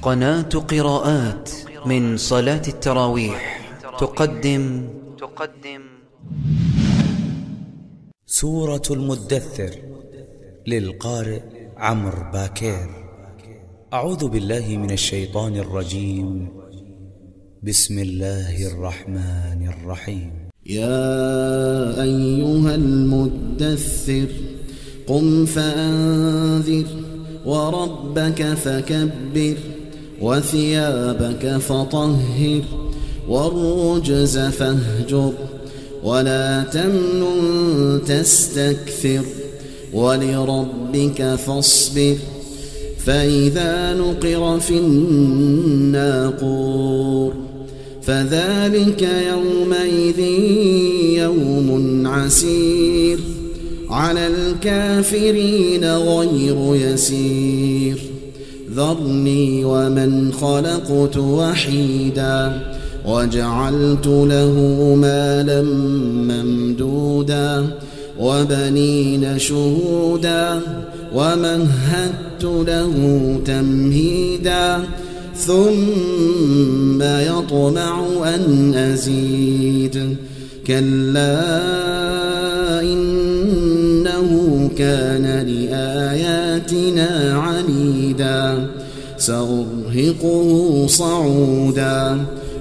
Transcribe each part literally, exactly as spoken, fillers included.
قناة قراءات من صلاة التراويح تقدم تقدم سورة المدثر للقارئ عمرو باكر. أعوذ بالله من الشيطان الرجيم. بسم الله الرحمن الرحيم. يا أيها المدثر قم فأنذر وربك فكبر وثيابك فطهر والرجز فاهجر ولا تمنن تستكثر ولربك فاصبر فإذا نقر في الناقور فذلك يومئذ يوم عسير على الكافرين غير يسير ذرني ومن خلقت وحيدا وجعلت له مالا ممدودا وبنين شهودا ومهدت له تمهيدا ثم يطمع أن أزيد كلا إنه كان لآياتنا عنيدا سأرهقه صعودا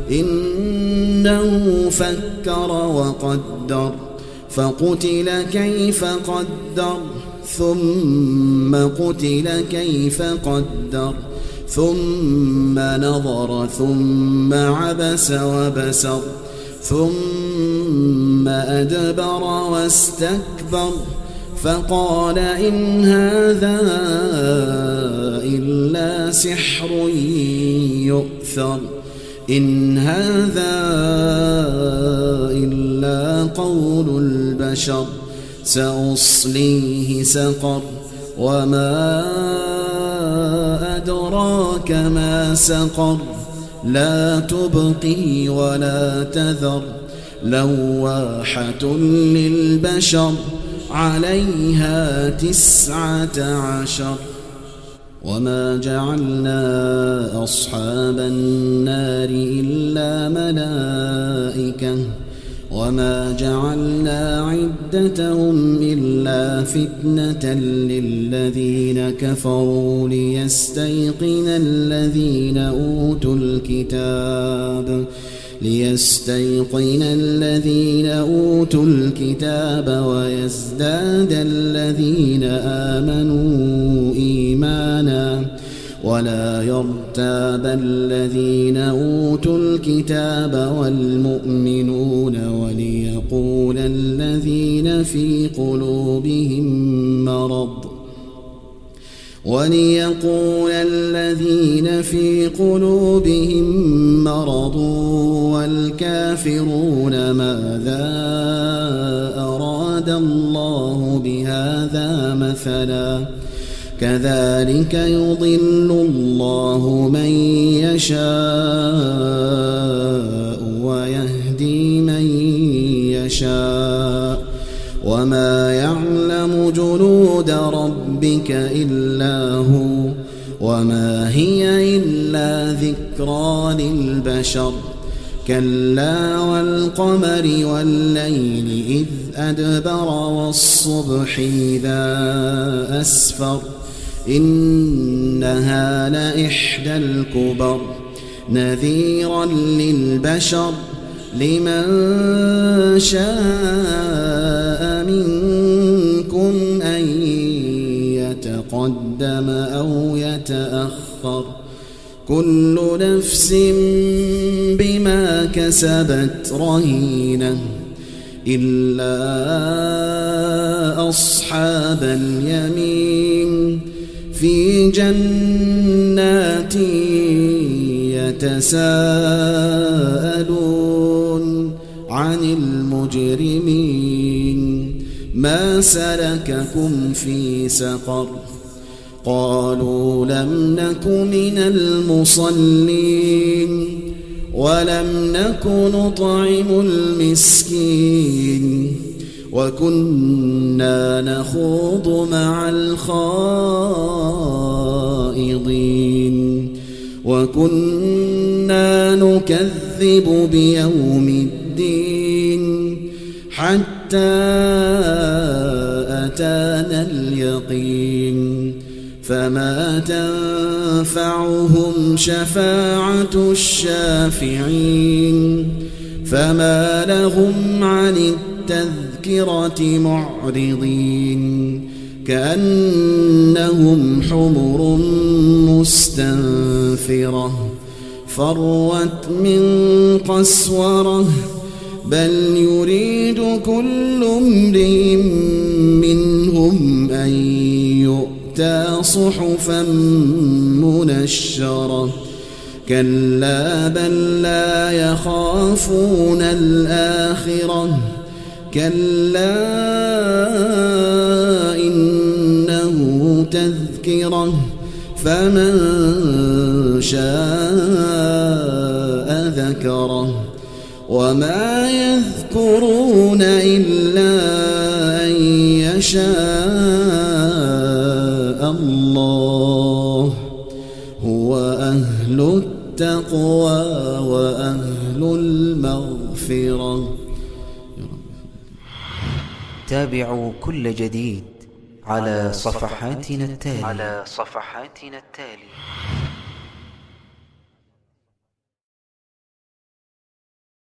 إنه فكر وقدر فقتل كيف قدر ثم قتل كيف قدر ثم نظر ثم عبس وبسر ثم أدبر واستكبر فقال إن هذا إلا سحر يؤثر إن هذا إلا قول البشر سأصليه سقر وما أدراك ما سقر لا تبقي ولا تذر لواحة للبشر عليها تسعة عشر وما جعلنا أصحاب النار إلا ملائكة وما جعلنا عدتهم إلا فتنة للذين كفروا ليستيقن الذين أوتوا الكتاب ليستيقن الذين أوتوا الكتاب ويزداد الذين آمنوا إيمانا ولا يرتاب الذين أوتوا الكتاب والمؤمنون وليقول الذين في قلوبهم مرض وليقول الذين في قلوبهم مرض والكافرون ماذا أراد الله بهذا مثلا كذلك يضل الله من يشاء ويهدي من يشاء وما يعلم جنود ربك إلا هو وما هي إلا ذكرى للبشر كلا والقمر والليل إذ أدبر والصبح إذا أسفر إنها لإحدى الكبر نذيرا للبشر لمن شاء منكم أن يتقدم أو يتأخر كل نفس بما كسبت رهينة إلا أصحاب اليمين في جنات يتساءلون عن المجرمين ما سلككم في سقر قالوا لم نك من المصلين ولم نك نطعم المسكين وكنا نخوض مع الخائضين وكنا نكذب بيوم الدين حتى أتانا اليقين فما تنفعهم شفاعة الشافعين فما لهم عن التذكرة معرضين كأنهم حمر مستنفرة فروت من قسورة بل يريد كل امرئ منهم أن يؤتى صحفا منشرة كلا بل لا يخافون الآخرة كلا إنه تذكرة فمن شاء ذكره وما يذكرون إلا أن يشاء الله هو أهل التقوى وأهل المغفرة. تابعوا كل جديد على صفحاتنا التالية على صفحاتنا التالية